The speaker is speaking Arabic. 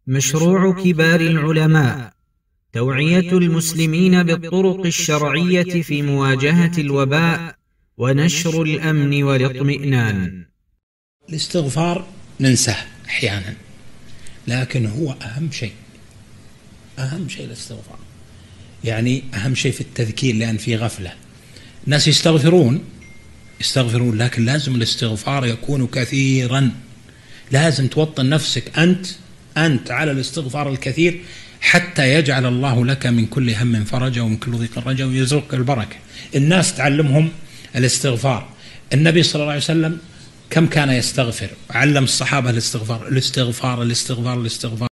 مشروع كبار العلماء توعية المسلمين بالطرق الشرعية في مواجهة الوباء ونشر الأمن والاطمئنان. الاستغفار ننساه أحيانا، لكن هو أهم شيء الاستغفار، يعني أهم شيء في التذكير، لأن في غفلة. الناس يستغفرون لكن لازم الاستغفار يكون كثيرا، لازم توطن نفسك أنت على الاستغفار الكثير حتى يجعل الله لك من كل هم فرجا ومن كل ضيق رجا ويرزقك البركة. الناس تعلمهم الاستغفار. النبي صلى الله عليه وسلم كم كان يستغفر؟ علم الصحابة الاستغفار.